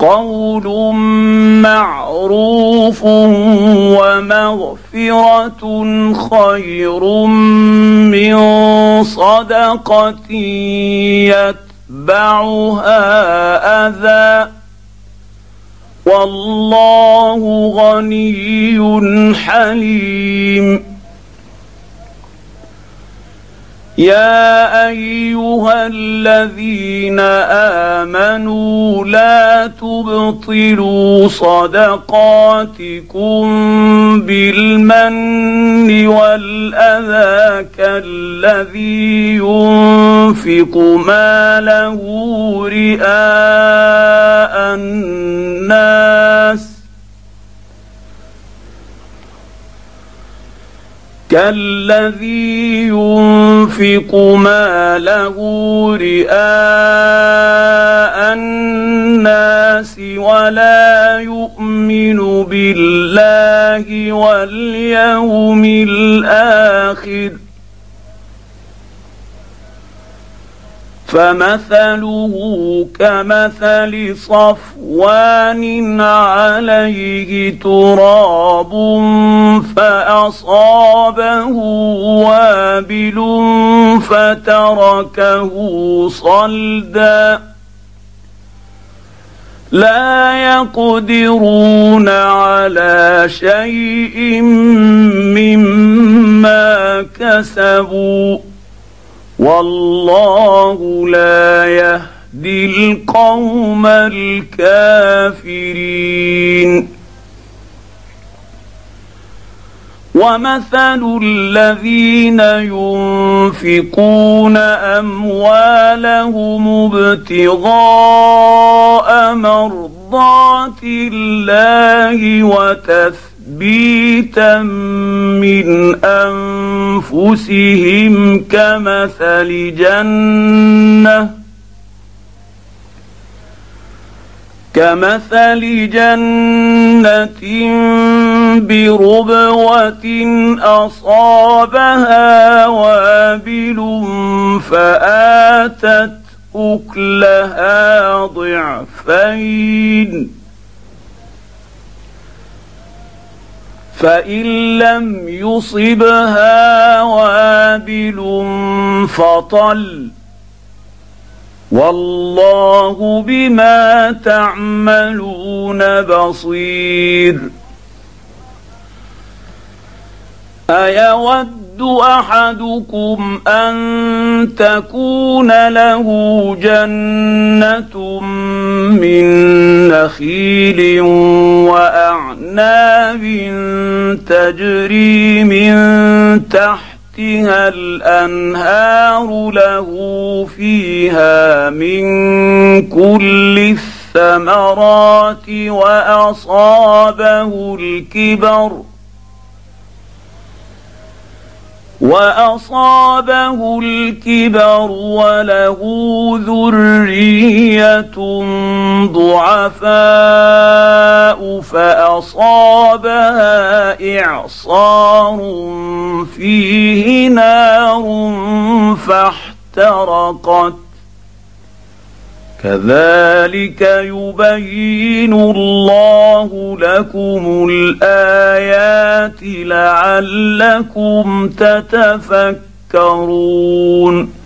قول معروف ومغفرة خير من صدقة يتبعها أذى والله غني حليم. يا أيها الذين آمنوا لا تبطلوا صدقاتكم بالمن والأذى كالذي ينفق ماله رئاء الناس رئاء الناس ولا يؤمن بالله واليوم الآخر فمثله كمثل صفوان عليه تراب فأصابه وابل فتركه صلدا لا يقدرون على شيء مما كسبوا والله لا يهدي القوم الكافرين. ومثل الذين ينفقون أموالهم ابتغاء مرضات الله وتثبيتا من أنفسهم كمثل جنة بربوة أصابها وابل فآتت أكلها ضعفين فإن لم يصبها وابل فطل والله بما تعملون بصير. أيود أحدكم أن تكون له جنة من نخيل وأعناب تجري من تحتها الأنهار له فيها من كل الثمرات وأصابه الكبر وله ذرية ضعفاء فأصابها إعصار فيه نار فاحترقت كذلك يبين الله لكم الآيات لعلكم تتفكرون.